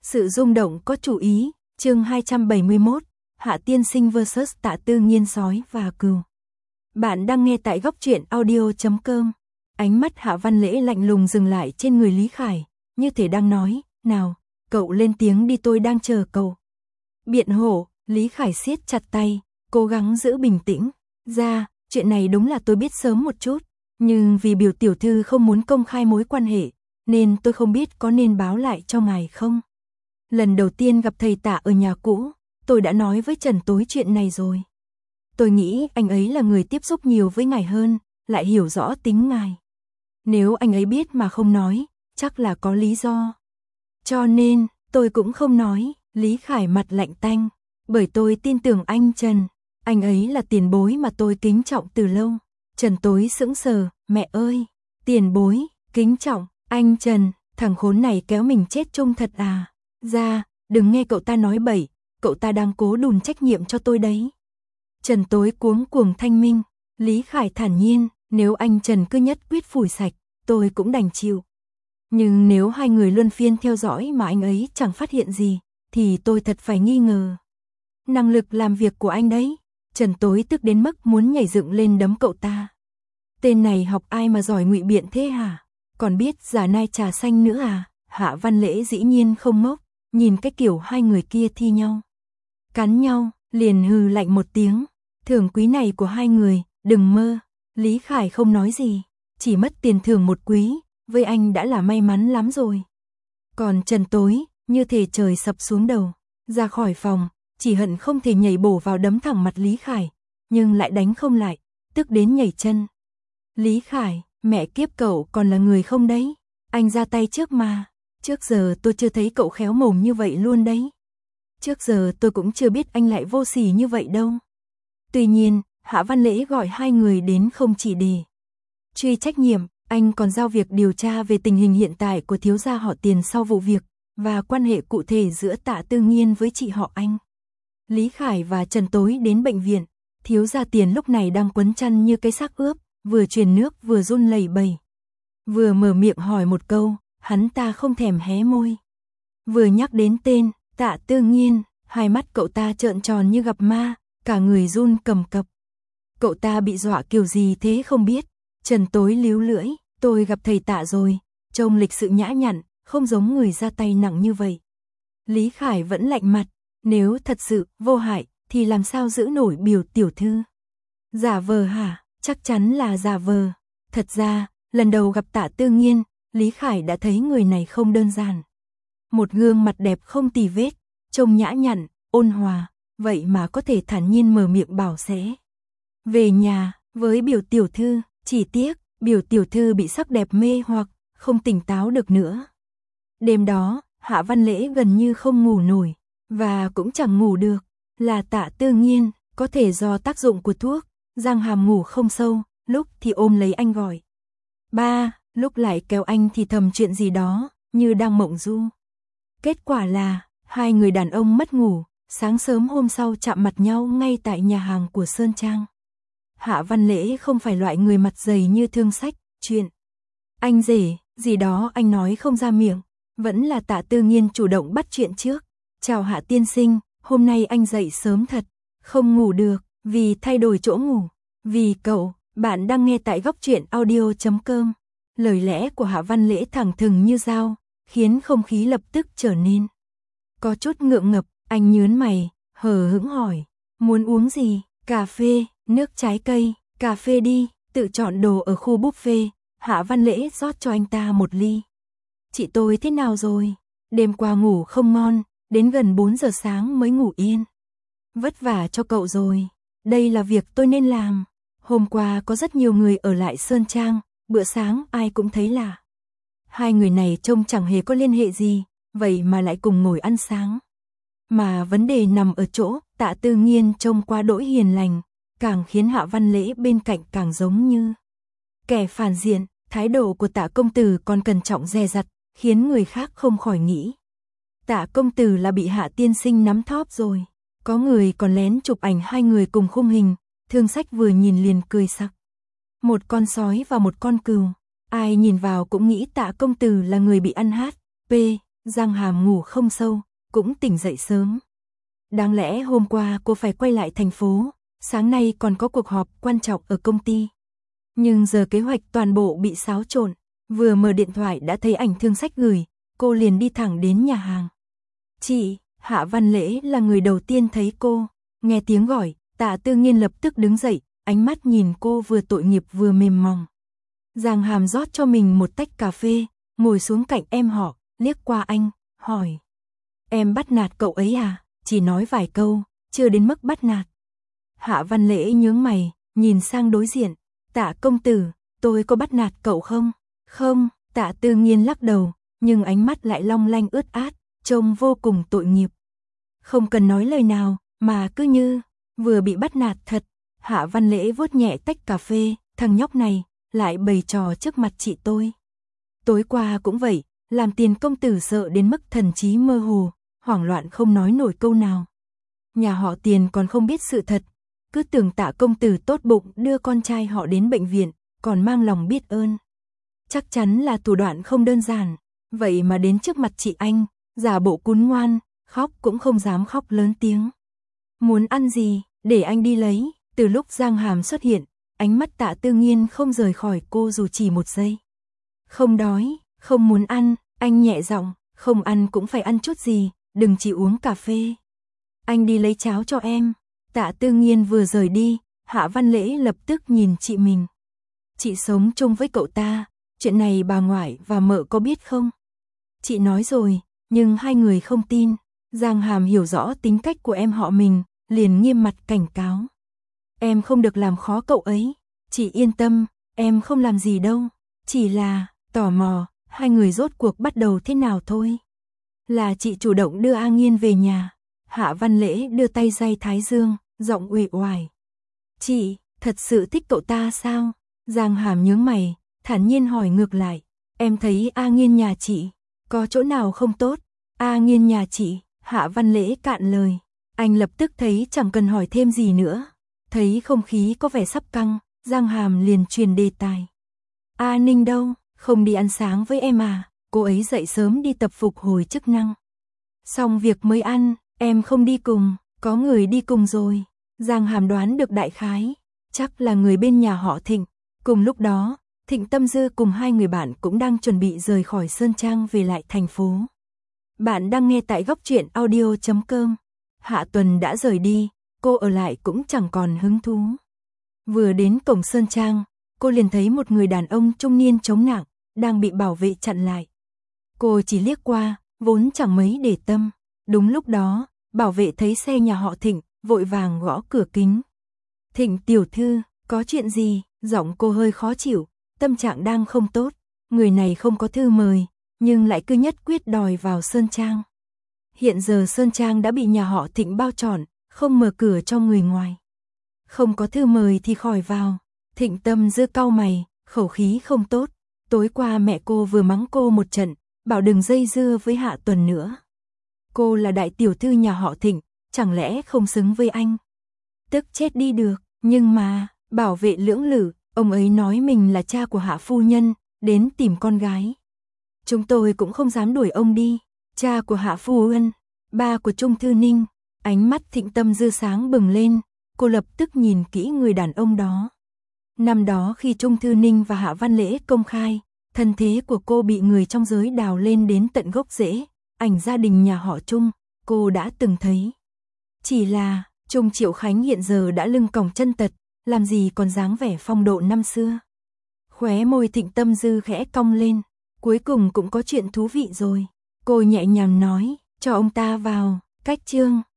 Sự rung động có chủ ý, chương 271, Hạ Tiên Sinh vs Tạ Tư Nghiên sói và cừu. Bạn đang nghe tại góc truyện audio.com. Ánh mắt Hạ Văn Lễ lạnh lùng dừng lại trên người Lý Khải, như thể đang nói, nào, cậu lên tiếng đi, tôi đang chờ cậu. Biện hộ, Lý Khải siết chặt tay, cố gắng giữ bình tĩnh. Chuyện này đúng là tôi biết sớm một chút, nhưng vì biểu tiểu thư không muốn công khai mối quan hệ, nên tôi không biết có nên báo lại cho ngài không. Lần đầu tiên gặp thầy Tạ ở nhà cũ, tôi đã nói với Trần Tối chuyện này rồi. Tôi nghĩ anh ấy là người tiếp xúc nhiều với ngài hơn, lại hiểu rõ tính ngài. Nếu anh ấy biết mà không nói, chắc là có lý do. Cho nên, tôi cũng không nói. Lý Khải mặt lạnh tanh, bởi tôi tin tưởng anh Trần. Anh ấy là tiền bối mà tôi kính trọng từ lâu. Trần Tối sững sờ, mẹ ơi, tiền bối, kính trọng, anh Trần, thằng khốn này kéo mình chết chung thật à. Đừng nghe cậu ta nói bậy, cậu ta đang cố đùn trách nhiệm cho tôi đấy. Trần Tối cuống cuồng thanh minh. Lý Khải thản nhiên, nếu anh Trần cứ nhất quyết phủi sạch, tôi cũng đành chịu. Nhưng nếu hai người luân phiên theo dõi mà anh ấy chẳng phát hiện gì, thì tôi thật phải nghi ngờ năng lực làm việc của anh đấy. Trần Tối tức đến mức muốn nhảy dựng lên đấm cậu ta. Tên này học ai mà giỏi ngụy biện thế hả? Còn biết giả nai trà xanh nữa à? Hạ Văn Lễ dĩ nhiên không ngốc, nhìn cái kiểu hai người kia thi nhau, cắn nhau, liền hừ lạnh một tiếng. Thưởng quý này của hai người, đừng mơ. Lý Khải không nói gì, chỉ mất tiền thưởng một quý, với anh đã là may mắn lắm rồi. Còn Trần Tối, như thể trời sập xuống đầu, ra khỏi phòng, chỉ hận không thể nhảy bổ vào đấm thẳng mặt Lý Khải, nhưng lại đánh không lại, tức đến nhảy chân. Lý Khải, mẹ kiếp, cậu còn là người không đấy? Anh ra tay trước mà. Trước giờ tôi chưa thấy cậu khéo mồm như vậy luôn đấy. Trước giờ tôi cũng chưa biết anh lại vô sỉ như vậy đâu. Tuy nhiên, Hạ Văn Lễ gọi hai người đến không chỉ để truy trách nhiệm, anh còn giao việc điều tra về tình hình hiện tại của thiếu gia họ Tiền sau vụ việc, và quan hệ cụ thể giữa Tạ Tư Nghiên với chị họ anh. Lý Khải và Trần Tối đến bệnh viện, thiếu gia Tiền lúc này đang quấn chăn như cái xác ướp, vừa truyền nước vừa run lẩy bẩy. Vừa mở miệng hỏi một câu, hắn ta không thèm hé môi. Vừa nhắc đến tên Tạ Tư Nghiên, hai mắt cậu ta trợn tròn như gặp ma, cả người run cầm cập. Cậu ta bị dọa kiểu gì thế không biết. Trần Tối líu lưỡi, tôi gặp thầy Tạ rồi, trông lịch sự nhã nhặn, không giống người ra tay nặng như vậy. Lý Khải vẫn lạnh mặt, nếu thật sự vô hại thì làm sao giữ nổi biểu tiểu thư? Giả vờ hả? Chắc chắn là giả vờ. Thật ra, lần đầu gặp Tạ Tư Nghiên, Lý Khải đã thấy người này không đơn giản. Một gương mặt đẹp không tì vết, trông nhã nhặn, ôn hòa, vậy mà có thể thản nhiên mở miệng bảo sẽ về nhà với biểu tiểu thư. Chỉ tiếc, biểu tiểu thư bị sắc đẹp mê hoặc, không tỉnh táo được nữa. Đêm đó, Hạ Văn Lễ gần như không ngủ nổi, và cũng chẳng ngủ được. Là Tạ Tư Nghiên, có thể do tác dụng của thuốc, răng hàm ngủ không sâu, lúc thì ôm lấy anh gọi ba, lúc lại kéo anh thì thầm chuyện gì đó, như đang mộng du. Kết quả là, hai người đàn ông mất ngủ, sáng sớm hôm sau chạm mặt nhau ngay tại nhà hàng của Sơn Trang. Hạ Văn Lễ không phải loại người mặt dày như Thương Sách, chuyện anh rể, gì đó anh nói không ra miệng, vẫn là Tạ Tư Nghiên chủ động bắt chuyện trước. Chào Hạ tiên sinh, hôm nay anh dậy sớm thật, không ngủ được, vì thay đổi chỗ ngủ, vì cậu. Bạn đang nghe tại góc truyện audio.com. Lời lẽ của Hạ Văn Lễ thẳng thừng như dao, khiến không khí lập tức trở nên có chút ngượng ngập. Anh nhớn mày, hờ hững hỏi, muốn uống gì? Cà phê, nước trái cây, cà phê đi. Tự chọn đồ ở khu buffet. Hạ Văn Lễ rót cho anh ta một ly. Chị tôi thế nào rồi? Đêm qua ngủ không ngon, đến gần 4 giờ sáng mới ngủ yên. Vất vả cho cậu rồi, đây là việc tôi nên làm. Hôm qua có rất nhiều người ở lại Sơn Trang, bữa sáng ai cũng thấy lạ. Hai người này trông chẳng hề có liên hệ gì, vậy mà lại cùng ngồi ăn sáng. Mà vấn đề nằm ở chỗ, Tạ Tư Nghiên trông quá đỗi hiền lành, càng khiến Hạ Văn Lễ bên cạnh càng giống như kẻ phản diện. Thái độ của Tạ công tử còn cẩn trọng dè dặt, khiến người khác không khỏi nghĩ Tạ công tử là bị Hạ tiên sinh nắm thóp rồi. Có người còn lén chụp ảnh hai người cùng khung hình. Thương Sách vừa nhìn liền cười sặc. Một con sói và một con cừu. Ai nhìn vào cũng nghĩ Tạ công tử là người bị ăn hát. Giang Hàm ngủ không sâu, cũng tỉnh dậy sớm. Đáng lẽ hôm qua cô phải quay lại thành phố, sáng nay còn có cuộc họp quan trọng ở công ty. Nhưng giờ kế hoạch toàn bộ bị xáo trộn, vừa mở điện thoại đã thấy ảnh thương sách gửi, cô liền đi thẳng đến nhà hàng. Chị, Hạ Văn Lễ là người đầu tiên thấy cô, nghe tiếng gọi, Tạ Tư Nghiên lập tức đứng dậy, ánh mắt nhìn cô vừa tội nghiệp vừa mềm mỏng. Giang Hàm rót cho mình một tách cà phê, ngồi xuống cạnh em họ, liếc qua anh, hỏi. Em bắt nạt cậu ấy à? Chỉ nói vài câu, chưa đến mức bắt nạt. Hạ Văn Lễ nhướng mày, nhìn sang đối diện. Tạ công tử, tôi có bắt nạt cậu không? Không, Tạ Tư Nghiên lắc đầu, nhưng ánh mắt lại long lanh ướt át, trông vô cùng tội nghiệp. Không cần nói lời nào, mà cứ như vừa bị bắt nạt thật. Hạ Văn Lễ vuốt nhẹ tách cà phê, thằng nhóc này lại bày trò trước mặt chị tôi. Tối qua cũng vậy, làm Tiền công tử sợ đến mức thần trí mơ hồ, hoảng loạn không nói nổi câu nào. Nhà họ Tiền còn không biết sự thật, cứ tưởng Tạ công tử tốt bụng đưa con trai họ đến bệnh viện, còn mang lòng biết ơn. Chắc chắn là thủ đoạn không đơn giản, vậy mà đến trước mặt chị anh, giả bộ cún ngoan, khóc cũng không dám khóc lớn tiếng. Muốn ăn gì, để anh đi lấy. Từ lúc Giang Hàm xuất hiện, ánh mắt Tạ Tư Nghiên không rời khỏi cô dù chỉ một giây. Không đói, không muốn ăn, anh nhẹ giọng, không ăn cũng phải ăn chút gì, đừng chỉ uống cà phê. Anh đi lấy cháo cho em. Tạ Tư Nghiên vừa rời đi, Hạ Văn Lễ lập tức nhìn chị mình. Chị sống chung với cậu ta, chuyện này bà ngoại và mợ có biết không? Chị nói rồi, nhưng hai người không tin. Giang Hàm hiểu rõ tính cách của em họ mình, liền nghiêm mặt cảnh cáo. Em không được làm khó cậu ấy, chị yên tâm, em không làm gì đâu, chỉ là tò mò, hai người rốt cuộc bắt đầu thế nào thôi. Là chị chủ động đưa A Nghiên về nhà. Hạ Văn Lễ đưa tay day thái dương, giọng uể oải. Chị, thật sự thích cậu ta sao? Giang Hàm nhướng mày, thản nhiên hỏi ngược lại. Em thấy A Nghiên nhà chị, có chỗ nào không tốt? A Nghiên nhà chị, Hạ Văn Lễ cạn lời. Anh lập tức thấy chẳng cần hỏi thêm gì nữa. Thấy không khí có vẻ sắp căng, Giang Hàm liền truyền đề tài. A Ninh đâu, không đi ăn sáng với em à? Cô ấy dậy sớm đi tập phục hồi chức năng. Xong việc mới ăn, em không đi cùng, có người đi cùng rồi. Giang Hàm đoán được đại khái, chắc là người bên nhà họ Thịnh. Cùng lúc đó, Thịnh Tâm Dư cùng hai người bạn cũng đang chuẩn bị rời khỏi Sơn Trang về lại thành phố. Bạn đang nghe tại góc truyện audio.com. Hạ Tuần đã rời đi, cô ở lại cũng chẳng còn hứng thú. Vừa đến cổng Sơn Trang, cô liền thấy một người đàn ông trung niên chống nạng, đang bị bảo vệ chặn lại. Cô chỉ liếc qua, vốn chẳng mấy để tâm. Đúng lúc đó, bảo vệ thấy xe nhà họ Thịnh, vội vàng gõ cửa kính. Thịnh tiểu thư, có chuyện gì? Giọng cô hơi khó chịu, tâm trạng đang không tốt. Người này không có thư mời, nhưng lại cứ nhất quyết đòi vào Sơn Trang. Hiện giờ Sơn Trang đã bị nhà họ Thịnh bao trọn, không mở cửa cho người ngoài. Không có thư mời thì khỏi vào. Thịnh Tâm Dư cau mày, khẩu khí không tốt. Tối qua mẹ cô vừa mắng cô một trận, bảo đừng dây dưa với Hạ Tuần nữa. Cô là đại tiểu thư nhà họ Thịnh, chẳng lẽ không xứng với anh? Tức chết đi được, nhưng mà, bảo vệ lưỡng lự, ông ấy nói mình là cha của Hạ phu nhân, đến tìm con gái. Chúng tôi cũng không dám đuổi ông đi. Cha của Hạ phu nhân, ba của Trung Thư Ninh. Ánh mắt Thịnh Tâm Dư sáng bừng lên, cô lập tức nhìn kỹ người đàn ông đó. Năm đó khi Trung Thư Ninh và Hạ Văn Lễ công khai, thân thế của cô bị người trong giới đào lên đến tận gốc rễ, ảnh gia đình nhà họ Trung, cô đã từng thấy. Chỉ là, Trung Triệu Khánh hiện giờ đã lưng còng chân tật, làm gì còn dáng vẻ phong độ năm xưa. Khóe môi Thịnh Tâm Dư khẽ cong lên, cuối cùng cũng có chuyện thú vị rồi. Cô nhẹ nhàng nói, cho ông ta vào, cách chương.